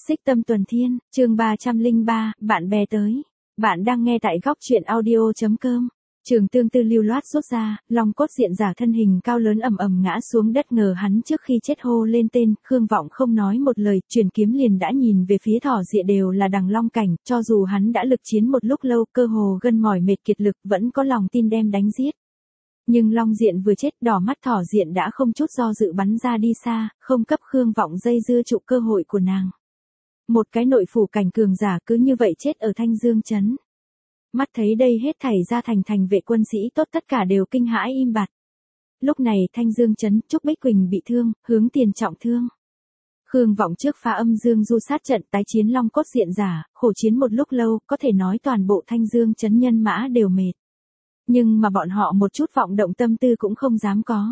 Xích Tâm Tuần Thiên, chương 303, bạn bè tới. Bạn đang nghe tại góc truyện audio.com. Trường Tương Tư lưu loát rút ra, long cốt diện giả thân hình cao lớn ầm ầm ngã xuống đất, ngờ hắn trước khi chết hô lên tên. Khương Vọng không nói một lời, truyền kiếm liền đã nhìn về phía Thỏ Diện, đều là đằng long cảnh, cho dù hắn đã lực chiến một lúc lâu, cơ hồ gân mỏi mệt kiệt lực, vẫn có lòng tin đem đánh giết. Nhưng Long Diện vừa chết, đỏ mắt Thỏ Diện đã không chút do dự bắn ra đi xa, không cấp Khương Vọng dây dưa trụ cơ hội của nàng. Một cái nội phủ cảnh cường giả cứ như vậy chết ở Thanh Dương trấn. Mắt thấy đây hết thảy ra thành vệ quân sĩ tốt tất cả đều kinh hãi im bặt. Lúc này Thanh Dương trấn, Trúc Bích Quỳnh bị thương, Hướng Tiền trọng thương. Khương Vọng trước phá âm dương du sát trận tái chiến long cốt diện giả, khổ chiến một lúc lâu, có thể nói toàn bộ Thanh Dương trấn nhân mã đều mệt. Nhưng mà bọn họ một chút vọng động tâm tư cũng không dám có.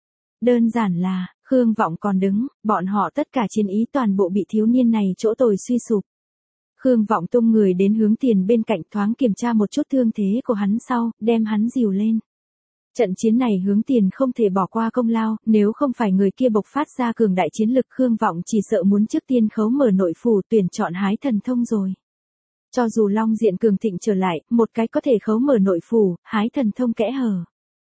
Đơn giản là, Khương Vọng còn đứng, bọn họ tất cả chiến ý toàn bộ bị thiếu niên này chỗ tồi suy sụp. Khương Vọng tung người đến Hướng Tiền bên cạnh, thoáng kiểm tra một chút thương thế của hắn sau, đem hắn dìu lên. Trận chiến này Hướng Tiền không thể bỏ qua công lao, nếu không phải người kia bộc phát ra cường đại chiến lực, Khương Vọng chỉ sợ muốn trước tiên khấu mở nội phủ tuyển chọn hái thần thông rồi. Cho dù Long Diện cường thịnh trở lại, một cái có thể khấu mở nội phủ, hái thần thông kẽ hở.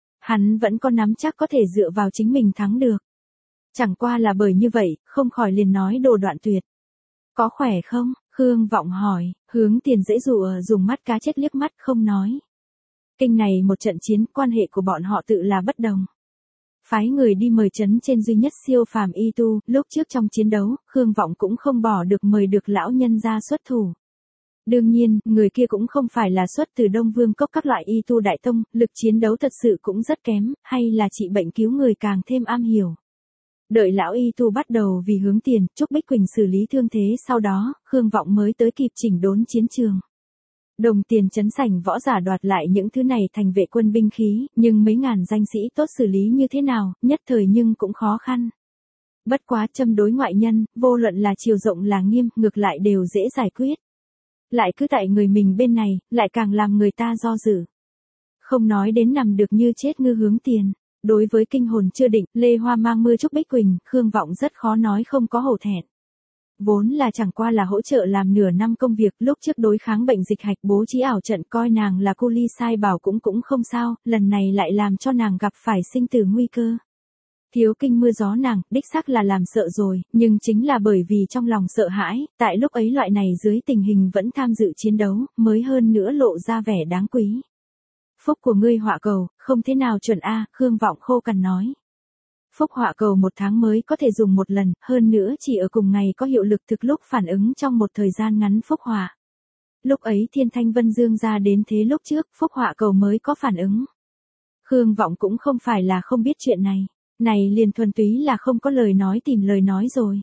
Hắn vẫn có nắm chắc có thể dựa vào chính mình thắng được. Chẳng qua là bởi như vậy, không khỏi liền nói đồ đoạn tuyệt. Có khỏe không? Khương Vọng hỏi, Hướng Tiền dễ dụa dùng mắt cá chết liếc mắt không nói. Kinh này một trận chiến, quan hệ của bọn họ tự là bất đồng. Phái người đi mời trấn trên duy nhất siêu phàm y tu, lúc trước trong chiến đấu, Khương Vọng cũng không bỏ được mời được lão nhân ra xuất thủ. Đương nhiên, người kia cũng không phải là xuất từ Đông Vương Cốc các loại y tu đại tông, lực chiến đấu thật sự cũng rất kém, hay là trị bệnh cứu người càng thêm am hiểu. Đợi lão y tu bắt đầu vì Hướng Tiền, Trúc Bích Quỳnh xử lý thương thế, sau đó, Khương Vọng mới tới kịp chỉnh đốn chiến trường. Đồng Tiền trấn sảnh võ giả đoạt lại những thứ này thành vệ quân binh khí, nhưng mấy ngàn danh sĩ tốt xử lý như thế nào, nhất thời nhưng cũng khó khăn. Bất quá châm đối ngoại nhân, vô luận là chiều rộng là nghiêm, ngược lại đều dễ giải quyết. Lại cứ tại người mình bên này, lại càng làm người ta do dự. Không nói đến nằm được như chết ngư Hướng Tiền. Đối với kinh hồn chưa định, Lê Hoa mang mưa Trúc Bích Quỳnh, Khương Vọng rất khó nói không có hổ thẹn. Vốn là chẳng qua là hỗ trợ làm nửa năm công việc, lúc trước đối kháng bệnh dịch hạch bố trí ảo trận coi nàng là cu ly sai bảo cũng không sao, lần này lại làm cho nàng gặp phải sinh tử nguy cơ. Thiếu kinh mưa gió nàng, đích xác là làm sợ rồi, nhưng chính là bởi vì trong lòng sợ hãi, tại lúc ấy loại này dưới tình hình vẫn tham dự chiến đấu, mới hơn nữa lộ ra vẻ đáng quý. Phúc của ngươi họa cầu, không thế nào chuẩn a, Khương Vọng khô cằn nói. Phúc họa cầu 1 tháng mới có thể dùng một lần, hơn nữa chỉ ở cùng ngày có hiệu lực thực lúc phản ứng trong một thời gian ngắn phúc họa. Lúc ấy Thiên Thanh Vân Dương ra đến thế lúc trước, phúc họa cầu mới có phản ứng. Khương Vọng cũng không phải là không biết chuyện này. Này liền thuần túy là không có lời nói tìm lời nói rồi.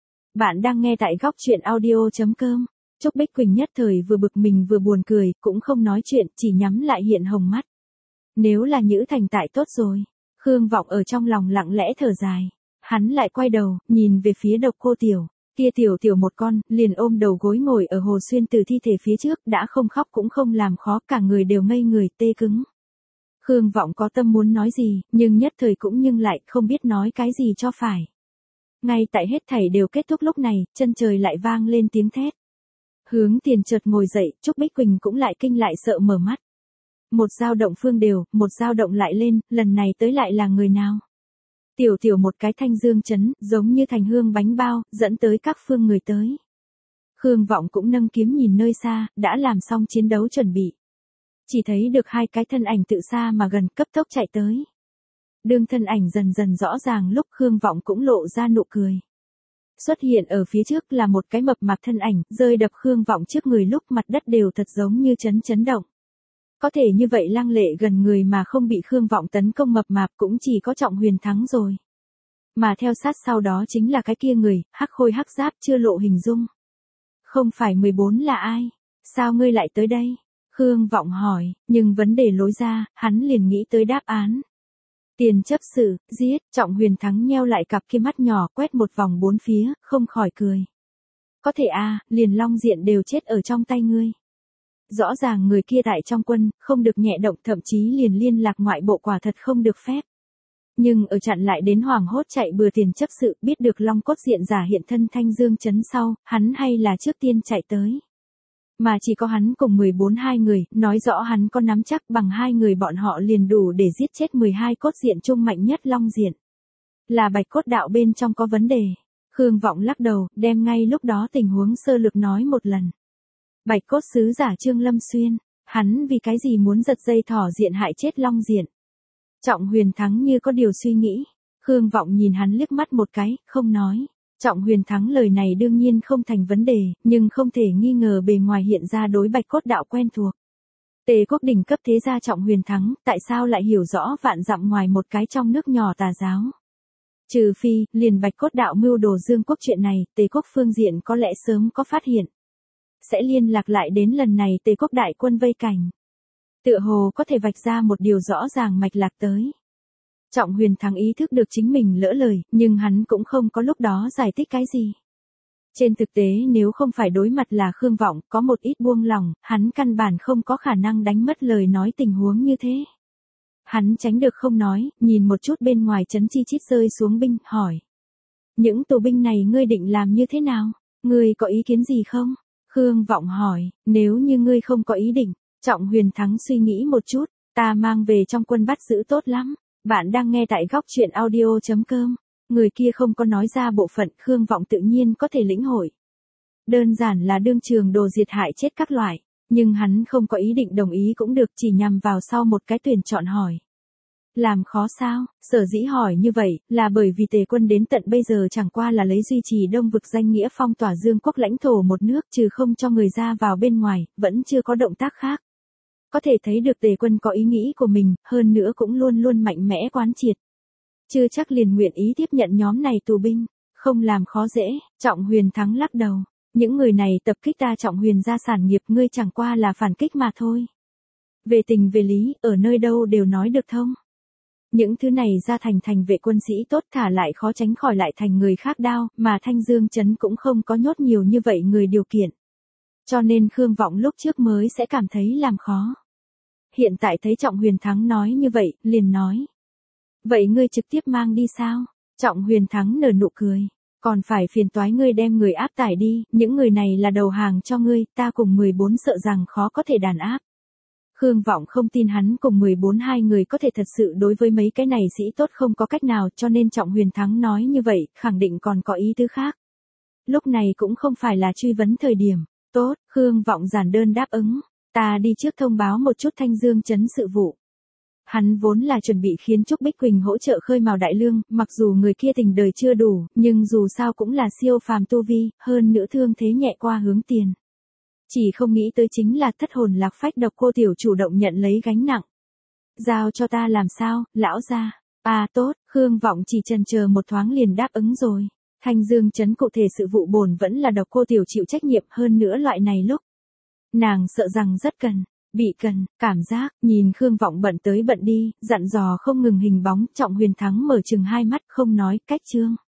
Bạn đang nghe tại góc truyện audio.com. Trúc Bích Quỳnh nhất thời vừa bực mình vừa buồn cười, cũng không nói chuyện, chỉ nhắm lại hiện hồng mắt. Nếu là Nhữ Thành tại tốt rồi. Khương Vọng ở trong lòng lặng lẽ thở dài. Hắn lại quay đầu, nhìn về phía Độc Cô Tiểu. Kia tiểu một con, liền ôm đầu gối ngồi ở Hồ Xuyên Từ thi thể phía trước, đã không khóc cũng không làm khó, cả người đều ngây người tê cứng. Khương Vọng có tâm muốn nói gì, nhưng nhất thời cũng nhưng lại không biết nói cái gì cho phải. Ngay tại hết thảy đều kết thúc lúc này, chân trời lại vang lên tiếng thét. Hướng Tiền chợt ngồi dậy, Trúc Bích Quỳnh cũng lại kinh lại sợ mở mắt. Một dao động phương đều, một dao động lại lên, lần này tới lại là người nào? Tiểu một cái Thanh Dương trấn, giống như thành hương bánh bao, dẫn tới các phương người tới. Khương Vọng cũng nâng kiếm nhìn nơi xa, đã làm xong chiến đấu chuẩn bị. Chỉ thấy được 2 cái thân ảnh tự xa mà gần cấp tốc chạy tới. Đương thân ảnh dần dần rõ ràng lúc Khương Vọng cũng lộ ra nụ cười. Xuất hiện ở phía trước là một cái mập mạp thân ảnh, rơi đập Khương Vọng trước người lúc mặt đất đều thật giống như chấn động. Có thể như vậy lăng lệ gần người mà không bị Khương Vọng tấn công mập mạp cũng chỉ có Trọng Huyền thắng rồi. Mà theo sát sau đó chính là cái kia người, hắc khôi hắc giáp chưa lộ hình dung. Không phải 14 là ai? Sao ngươi lại tới đây? Khương Vọng hỏi, nhưng vấn đề lối ra, hắn liền nghĩ tới đáp án. Tiền chấp sự, giết, Trọng Huyền thắng nheo lại cặp kia mắt nhỏ quét một vòng bốn phía, không khỏi cười. Có thể liền Long Diện đều chết ở trong tay ngươi. Rõ ràng người kia tại trong quân, không được nhẹ động thậm chí liền liên lạc ngoại bộ quả thật không được phép. Nhưng ở chặn lại đến hoảng hốt chạy bừa tiền chấp sự, biết được Long Cốt diện giả hiện thân Thanh Dương trấn sau, hắn hay là trước tiên chạy tới. Mà chỉ có hắn cùng 14 hai người, nói rõ hắn có nắm chắc bằng hai người bọn họ liền đủ để giết chết 12 cốt diện trung mạnh nhất Long diện. Là Bạch Cốt đạo bên trong có vấn đề. Khương Vọng lắc đầu, đem ngay lúc đó tình huống sơ lược nói một lần. Bạch Cốt sứ giả Trương Lâm Xuyên, hắn vì cái gì muốn giật dây thỏ diện hại chết Long diện. Trọng Huyền Thắng như có điều suy nghĩ. Khương Vọng nhìn hắn liếc mắt một cái, không nói. Trọng Huyền Thắng lời này đương nhiên không thành vấn đề, nhưng không thể nghi ngờ bề ngoài hiện ra đối Bạch Cốt đạo quen thuộc. Tề Quốc đỉnh cấp thế gia Trọng Huyền Thắng, tại sao lại hiểu rõ vạn dặm ngoài một cái trong nước nhỏ tà giáo? Trừ phi, liền Bạch Cốt đạo mưu đồ Dương Quốc chuyện này, Tề Quốc phương diện có lẽ sớm có phát hiện. Sẽ liên lạc lại đến lần này Tề Quốc đại quân vây cảnh. Tựa hồ có thể vạch ra một điều rõ ràng mạch lạc tới. Trọng Huyền Thắng ý thức được chính mình lỡ lời, nhưng hắn cũng không có lúc đó giải thích cái gì. Trên thực tế nếu không phải đối mặt là Khương Vọng, có một ít buông lòng, hắn căn bản không có khả năng đánh mất lời nói tình huống như thế. Hắn tránh được không nói, nhìn một chút bên ngoài trấn chi chít rơi xuống binh, hỏi. Những tù binh này ngươi định làm như thế nào? Ngươi có ý kiến gì không? Khương Vọng hỏi, nếu như ngươi không có ý định, Trọng Huyền Thắng suy nghĩ một chút, ta mang về trong quân bắt giữ tốt lắm. Bạn đang nghe tại góc truyện audio.com. Người kia không có nói ra bộ phận, Khương Vọng tự nhiên có thể lĩnh hội. Đơn giản là đương trường đồ diệt hại chết các loại, nhưng hắn không có ý định đồng ý cũng được, chỉ nhằm vào sau một cái tuyển chọn hỏi. Làm khó sao? Sở dĩ hỏi như vậy, là bởi vì Tề quân đến tận bây giờ chẳng qua là lấy duy trì Đông vực danh nghĩa phong tỏa Dương Quốc lãnh thổ một nước, trừ không cho người ra vào bên ngoài, vẫn chưa có động tác khác. Có thể thấy được Tề quân có ý nghĩ của mình, hơn nữa cũng luôn luôn mạnh mẽ quán triệt. Chưa chắc liền nguyện ý tiếp nhận nhóm này tù binh, không làm khó dễ. Trọng Huyền Thắng lắc đầu. Những người này tập kích ta Trọng Huyền gia sản nghiệp, ngươi chẳng qua là phản kích mà thôi. Về tình về lý, ở nơi đâu đều nói được thông. Những thứ này ra thành vệ quân sĩ tốt, thả lại khó tránh khỏi lại thành người khác đao, mà Thanh Dương trấn cũng không có nhốt nhiều như vậy người điều kiện. Cho nên Khương Vọng lúc trước mới sẽ cảm thấy làm khó. Hiện tại thấy Trọng Huyền Thắng nói như vậy, liền nói. Vậy ngươi trực tiếp mang đi sao? Trọng Huyền Thắng nở nụ cười. Còn phải phiền toái ngươi đem người áp tải đi, những người này là đầu hàng cho ngươi, ta cùng 14 sợ rằng khó có thể đàn áp. Khương Vọng không tin hắn cùng 14 hai người có thể thật sự đối với mấy cái này sĩ tốt không có cách nào, cho nên Trọng Huyền Thắng nói như vậy, khẳng định còn có ý tứ khác. Lúc này cũng không phải là truy vấn thời điểm. Tốt, Khương Vọng giản đơn đáp ứng. Ta đi trước thông báo một chút Thanh Dương trấn sự vụ. Hắn vốn là chuẩn bị khiến Trúc Bích Quỳnh hỗ trợ khơi mào đại lương, mặc dù người kia tình đời chưa đủ, nhưng dù sao cũng là siêu phàm tu vi, hơn nữa thương thế nhẹ qua hướng tiền. Chỉ không nghĩ tới chính là thất hồn lạc phách độc cô tiểu chủ động nhận lấy gánh nặng. Giao cho ta làm sao, lão gia? À tốt, Khương Vọng chỉ chần chờ một thoáng liền đáp ứng rồi. Thanh Dương trấn cụ thể sự vụ bổn vẫn là độc cô tiểu chịu trách nhiệm, hơn nữa loại này lúc. Nàng sợ rằng rất cần. Bị cần, cảm giác, nhìn Khương Vọng bận tới bận đi, dặn dò không ngừng hình bóng. Trọng Huyền Thắng mở chừng hai mắt không nói, cách chương.